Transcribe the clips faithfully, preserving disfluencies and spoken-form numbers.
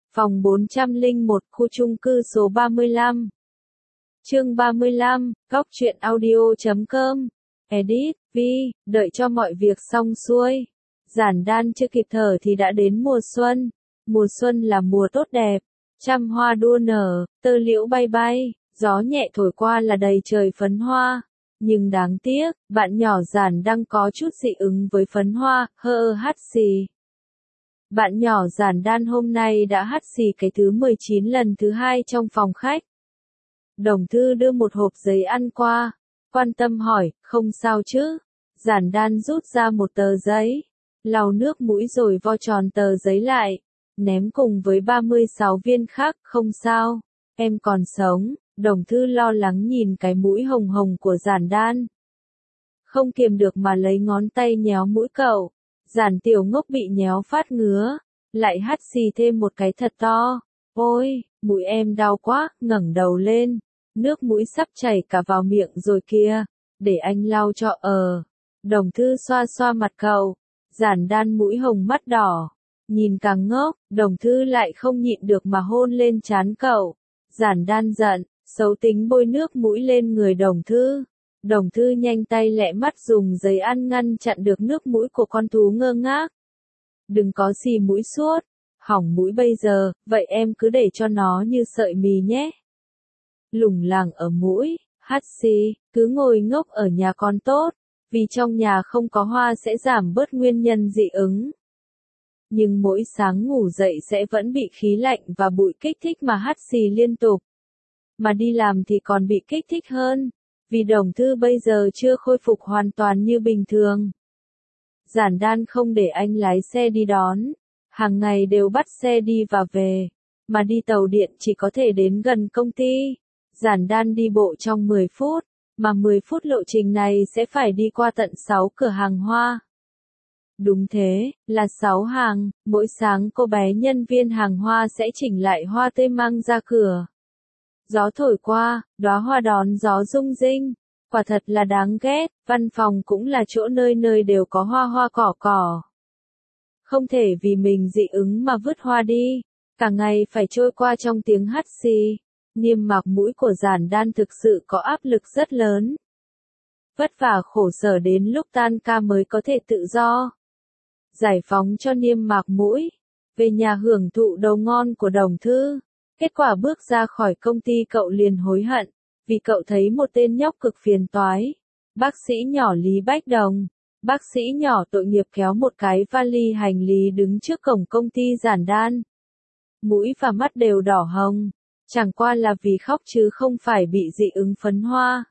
Phòng bốn trăm lẻ một, khu chung cư số ba mươi lăm. Chương ba mươi lăm, góc truyện audio chấm com. Edit, Vi, đợi cho mọi việc xong xuôi. Giản Đan chưa kịp thở thì đã đến mùa xuân. Mùa xuân là mùa tốt đẹp. Trăm hoa đua nở, tơ liễu bay bay, gió nhẹ thổi qua là đầy trời phấn hoa. Nhưng đáng tiếc, bạn nhỏ Giản đang có chút dị ứng với phấn hoa, hơ hắt xì. Bạn nhỏ Giản Đan hôm nay đã hắt xì cái thứ mười chín lần thứ hai trong phòng khách. Đồng Thư đưa một hộp giấy ăn qua, quan tâm hỏi, không sao chứ? Giản Đan rút ra một tờ giấy, lau nước mũi rồi vo tròn tờ giấy lại, ném cùng với ba mươi sáu viên khác, không sao, em còn sống. Đồng Thư lo lắng nhìn cái mũi hồng hồng của Giản Đan. Không kiềm được mà lấy ngón tay nhéo mũi cậu. Giản tiểu ngốc bị nhéo phát ngứa, lại hắt xì thêm một cái thật to. Ôi, mũi em đau quá, ngẩng đầu lên. Nước mũi sắp chảy cả vào miệng rồi kìa, để anh lau cho. Ờ. Đồng Thư xoa xoa mặt cậu. Giản Đan mũi hồng mắt đỏ, nhìn càng ngốc. Đồng Thư lại không nhịn được mà hôn lên trán cậu. Giản Đan giận, xấu tính bôi nước mũi lên người Đồng Thư. Đồng Thư nhanh tay lẹ mắt dùng giấy ăn ngăn chặn được nước mũi của con thú ngơ ngác. Đừng có xì mũi suốt, hỏng mũi bây giờ, vậy em cứ để cho nó như sợi mì nhé. Lủng lẳng ở mũi, hắt xì, cứ ngồi ngốc ở nhà con tốt, vì trong nhà không có hoa sẽ giảm bớt nguyên nhân dị ứng. Nhưng mỗi sáng ngủ dậy sẽ vẫn bị khí lạnh và bụi kích thích mà hắt xì liên tục. Mà đi làm thì còn bị kích thích hơn. Vì Đồng Thư bây giờ chưa khôi phục hoàn toàn như bình thường. Giản Đan không để anh lái xe đi đón, hàng ngày đều bắt xe đi và về, mà đi tàu điện chỉ có thể đến gần công ty. Giản Đan đi bộ trong mười phút, mà mười phút lộ trình này sẽ phải đi qua tận sáu cửa hàng hoa. Đúng thế, là sáu hàng, mỗi sáng cô bé nhân viên hàng hoa sẽ chỉnh lại hoa tươi mang ra cửa. Gió thổi qua, đóa hoa đón gió rung rinh, quả thật là đáng ghét. Văn phòng cũng là chỗ nơi nơi đều có hoa hoa cỏ cỏ. Không thể vì mình dị ứng mà vứt hoa đi, cả ngày phải trôi qua trong tiếng hắt xì. Niêm mạc mũi của Giản Đan thực sự có áp lực rất lớn. Vất vả khổ sở đến lúc tan ca mới có thể tự do giải phóng cho niêm mạc mũi, về nhà hưởng thụ đầu ngon của Đồng Thư. Kết quả bước ra khỏi công ty cậu liền hối hận, vì cậu thấy một tên nhóc cực phiền toái. Bác sĩ nhỏ Lý Bách Đồng. Bác sĩ nhỏ tội nghiệp kéo một cái vali hành lý đứng trước cổng công ty Giản Đan. Mũi và mắt đều đỏ hồng, chẳng qua là vì khóc chứ không phải bị dị ứng phấn hoa.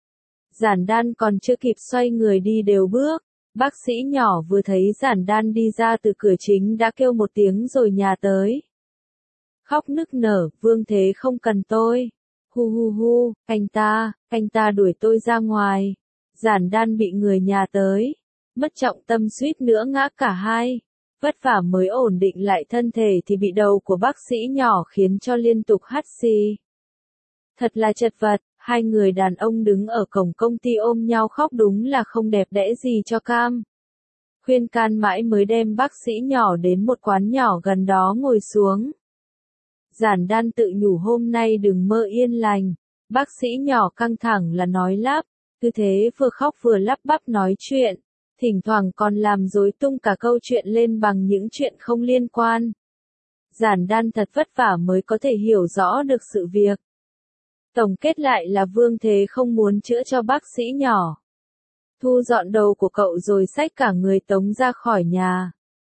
Giản Đan còn chưa kịp xoay người đi đều bước. Bác sĩ nhỏ vừa thấy Giản Đan đi ra từ cửa chính đã kêu một tiếng rồi nhà tới. Khóc nức nở, Vương Thế không cần tôi. Hu hu hu, anh ta, anh ta đuổi tôi ra ngoài. Giản Đan bị người nhà tới, mất trọng tâm suýt nữa ngã cả hai. Vất vả mới ổn định lại thân thể thì bị đầu của bác sĩ nhỏ khiến cho liên tục hắt xì. Thật là chật vật, hai người đàn ông đứng ở cổng công ty ôm nhau khóc đúng là không đẹp đẽ gì cho cam. Khuyên can mãi mới đem bác sĩ nhỏ đến một quán nhỏ gần đó ngồi xuống. Giản Đan tự nhủ hôm nay đừng mơ yên lành. Bác sĩ nhỏ căng thẳng là nói lắp, cứ thế vừa khóc vừa lắp bắp nói chuyện, thỉnh thoảng còn làm rối tung cả câu chuyện lên bằng những chuyện không liên quan. Giản Đan thật vất vả mới có thể hiểu rõ được sự việc. Tổng kết lại là Vương Thế không muốn chữa cho bác sĩ nhỏ. Thu dọn đầu của cậu rồi xách cả người tống ra khỏi nhà.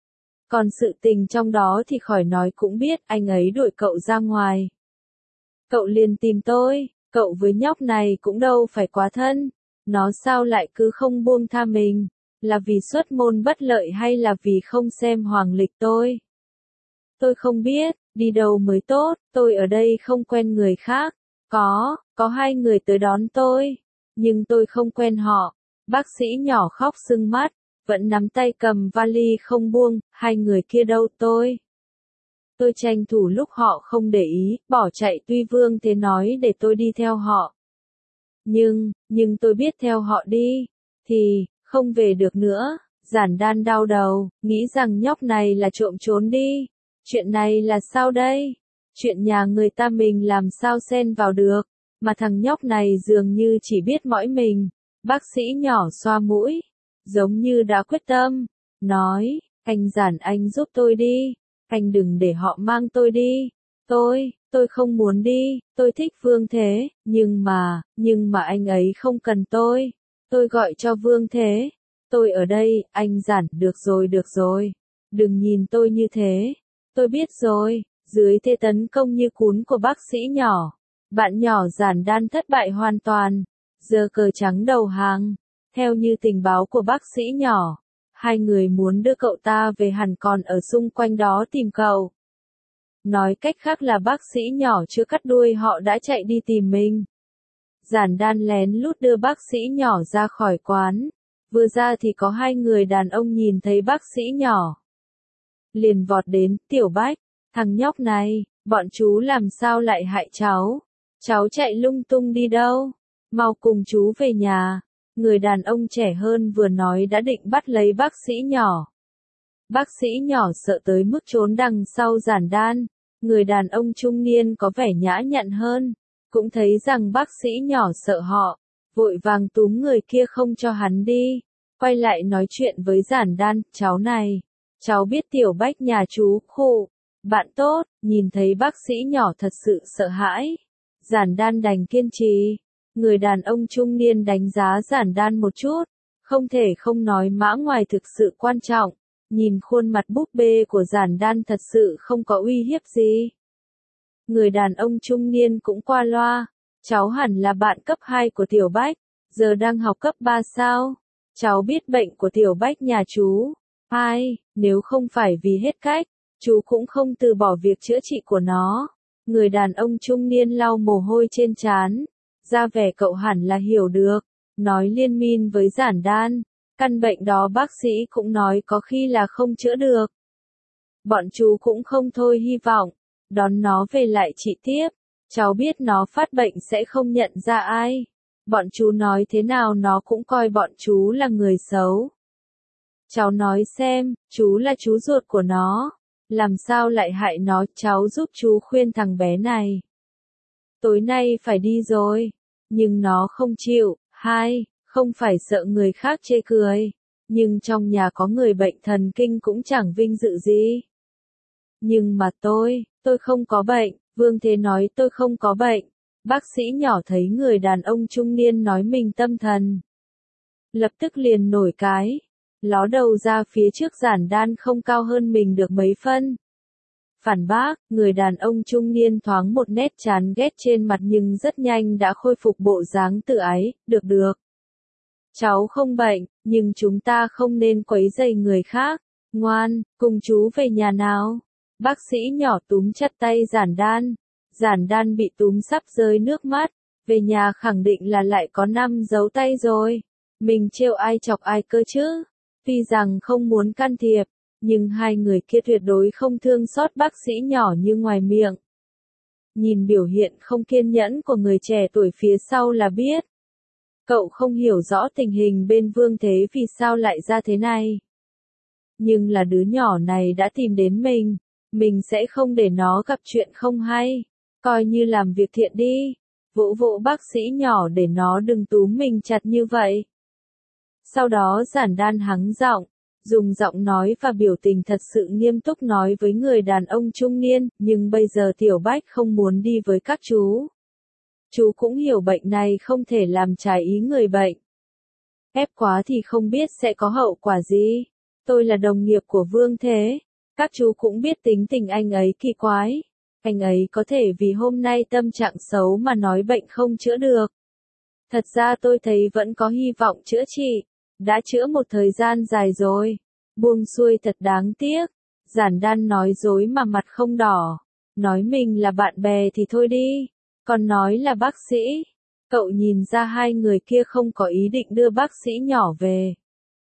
Còn sự tình trong đó thì khỏi nói cũng biết, anh ấy đuổi cậu ra ngoài. Cậu liền tìm tôi, cậu với nhóc này cũng đâu phải quá thân, nó sao lại cứ không buông tha mình, là vì xuất môn bất lợi hay là vì không xem hoàng lịch tôi? Tôi không biết, đi đâu mới tốt, tôi ở đây không quen người khác, có, có hai người tới đón tôi, nhưng tôi không quen họ. Bác sĩ nhỏ khóc sưng mắt, vẫn nắm tay cầm vali không buông, hai người kia đâu tôi? Tôi tranh thủ lúc họ không để ý, bỏ chạy tuy Vương Thế nói để tôi đi theo họ. Nhưng, nhưng tôi biết theo họ đi, thì, không về được nữa. Giản Đan đau đầu, nghĩ rằng nhóc này là trộm trốn đi. Chuyện này là sao đây? Chuyện nhà người ta mình làm sao xen vào được, mà thằng nhóc này dường như chỉ biết mõi mình. Bác sĩ nhỏ xoa mũi, giống như đã quyết tâm, nói, anh Giản anh giúp tôi đi, anh đừng để họ mang tôi đi. Tôi, tôi không muốn đi, tôi thích Vương Thế, nhưng mà, nhưng mà anh ấy không cần tôi. Tôi gọi cho Vương Thế. Tôi ở đây, anh Giản, được rồi được rồi. Đừng nhìn tôi như thế. Tôi biết rồi, dưới thế tấn công như cún của bác sĩ nhỏ. Bạn nhỏ Giản Đan thất bại hoàn toàn. Giơ cờ trắng đầu hàng. Theo như tình báo của bác sĩ nhỏ, hai người muốn đưa cậu ta về hẳn còn ở xung quanh đó tìm cậu. Nói cách khác là bác sĩ nhỏ chưa cắt đuôi họ đã chạy đi tìm mình. Giản Đan lén lút đưa bác sĩ nhỏ ra khỏi quán. Vừa ra thì có hai người đàn ông nhìn thấy bác sĩ nhỏ. Liền vọt đến, Tiểu Bách, thằng nhóc này, bọn chú làm sao lại hại cháu? Cháu chạy lung tung đi đâu? Mau cùng chú về nhà. Người đàn ông trẻ hơn vừa nói đã định bắt lấy bác sĩ nhỏ. Bác sĩ nhỏ sợ tới mức trốn đằng sau Giản Đan. Người đàn ông trung niên có vẻ nhã nhặn hơn, cũng thấy rằng bác sĩ nhỏ sợ họ, vội vàng túm người kia không cho hắn đi, quay lại nói chuyện với Giản Đan, cháu này, cháu biết Tiểu Bách nhà chú, khụ, bạn tốt, nhìn thấy bác sĩ nhỏ thật sự sợ hãi. Giản Đan đành kiên trì, người đàn ông trung niên đánh giá Giản Đan một chút, không thể không nói mã ngoài thực sự quan trọng. Nhìn khuôn mặt búp bê của Giản Đan thật sự không có uy hiếp gì. Người đàn ông trung niên cũng qua loa. Cháu hẳn là bạn cấp hai của Tiểu Bách, giờ đang học cấp ba sao? Cháu biết bệnh của Tiểu Bách nhà chú. Ai, nếu không phải vì hết cách, chú cũng không từ bỏ việc chữa trị của nó. Người đàn ông trung niên lau mồ hôi trên trán. Ra vẻ cậu hẳn là hiểu được. Nói liên miên với Giản Đan. Căn bệnh đó bác sĩ cũng nói có khi là không chữa được. Bọn chú cũng không thôi hy vọng, đón nó về lại trị tiếp. Cháu biết nó phát bệnh sẽ không nhận ra ai. Bọn chú nói thế nào nó cũng coi bọn chú là người xấu. Cháu nói xem, chú là chú ruột của nó. Làm sao lại hại nó, cháu giúp chú khuyên thằng bé này. Tối nay phải đi rồi. Nhưng nó không chịu. Hai. Không phải sợ người khác chê cười, nhưng trong nhà có người bệnh thần kinh cũng chẳng vinh dự gì. Nhưng mà tôi, tôi không có bệnh, Vương Thế nói tôi không có bệnh. Bác sĩ nhỏ thấy người đàn ông trung niên nói mình tâm thần. Lập tức liền nổi cái, ló đầu ra phía trước Giản Đan không cao hơn mình được mấy phân. Phản bác, người đàn ông trung niên thoáng một nét chán ghét trên mặt nhưng rất nhanh đã khôi phục bộ dáng tự ái, được được. Cháu không bệnh, nhưng chúng ta không nên quấy rầy người khác. Ngoan, cùng chú về nhà nào. Bác sĩ nhỏ túm chặt tay Giản Đan. Giản Đan bị túm sắp rơi nước mắt. Về nhà khẳng định là lại có năm dấu tay rồi. Mình trêu ai chọc ai cơ chứ. Tuy rằng không muốn can thiệp, nhưng hai người kia tuyệt đối không thương xót bác sĩ nhỏ như ngoài miệng. Nhìn biểu hiện không kiên nhẫn của người trẻ tuổi phía sau là biết. Cậu không hiểu rõ tình hình bên Vương Thế vì sao lại ra thế này. Nhưng là đứa nhỏ này đã tìm đến mình, mình sẽ không để nó gặp chuyện không hay. Coi như làm việc thiện đi. Vỗ vỗ bác sĩ nhỏ để nó đừng túm mình chặt như vậy. Sau đó Giản Đan hắng giọng, dùng giọng nói và biểu tình thật sự nghiêm túc nói với người đàn ông trung niên, nhưng bây giờ Tiểu Bách không muốn đi với các chú. Chú cũng hiểu bệnh này không thể làm trái ý người bệnh. Ép quá thì không biết sẽ có hậu quả gì. Tôi là đồng nghiệp của Vương Thế. Các chú cũng biết tính tình anh ấy kỳ quái. Anh ấy có thể vì hôm nay tâm trạng xấu mà nói bệnh không chữa được. Thật ra tôi thấy vẫn có hy vọng chữa trị. Đã chữa một thời gian dài rồi. Buông xuôi thật đáng tiếc. Giản Đan nói dối mà mặt không đỏ. Nói mình là bạn bè thì thôi đi. Còn nói là bác sĩ. Cậu nhìn ra hai người kia không có ý định đưa bác sĩ nhỏ về.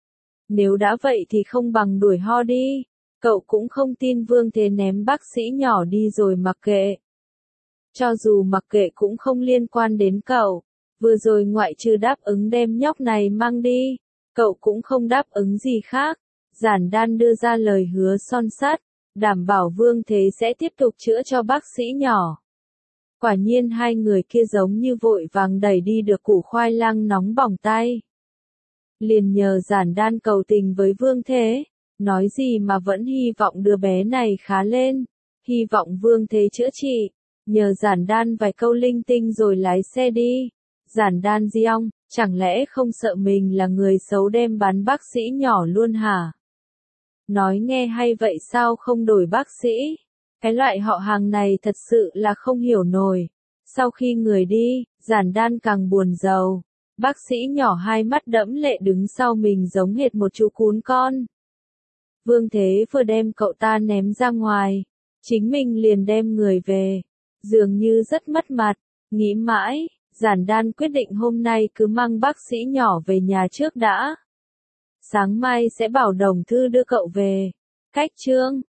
Nếu đã vậy thì không bằng đuổi ho đi. Cậu cũng không tin Vương Thế ném bác sĩ nhỏ đi rồi mặc kệ. Cho dù mặc kệ cũng không liên quan đến cậu. Vừa rồi ngoại trừ đáp ứng đem nhóc này mang đi, cậu cũng không đáp ứng gì khác. Giản Đan đưa ra lời hứa son sắt. đảm bảo Vương Thế sẽ tiếp tục chữa cho bác sĩ nhỏ. Quả nhiên hai người kia giống như vội vàng đẩy đi được củ khoai lang nóng bỏng tay. Liền nhờ Giản Đan cầu tình với Vương Thế, nói gì mà vẫn hy vọng đứa bé này khá lên, hy vọng Vương Thế chữa trị, nhờ Giản Đan vài câu linh tinh rồi lái xe đi. Giản Đan Diong, chẳng lẽ không sợ mình là người xấu đem bán bác sĩ nhỏ luôn hả? Nói nghe hay vậy sao không đổi bác sĩ? Cái loại họ hàng này thật sự là không hiểu nổi. Sau khi người đi, Giản Đan càng buồn rầu. Bác sĩ nhỏ hai mắt đẫm lệ đứng sau mình giống hệt một chú cún con. Vương Thế vừa đem cậu ta ném ra ngoài, chính mình liền đem người về. Dường như rất mất mặt, nghĩ mãi, Giản Đan quyết định hôm nay cứ mang bác sĩ nhỏ về nhà trước đã. Sáng mai sẽ bảo Đồng Thư đưa cậu về. Cách chương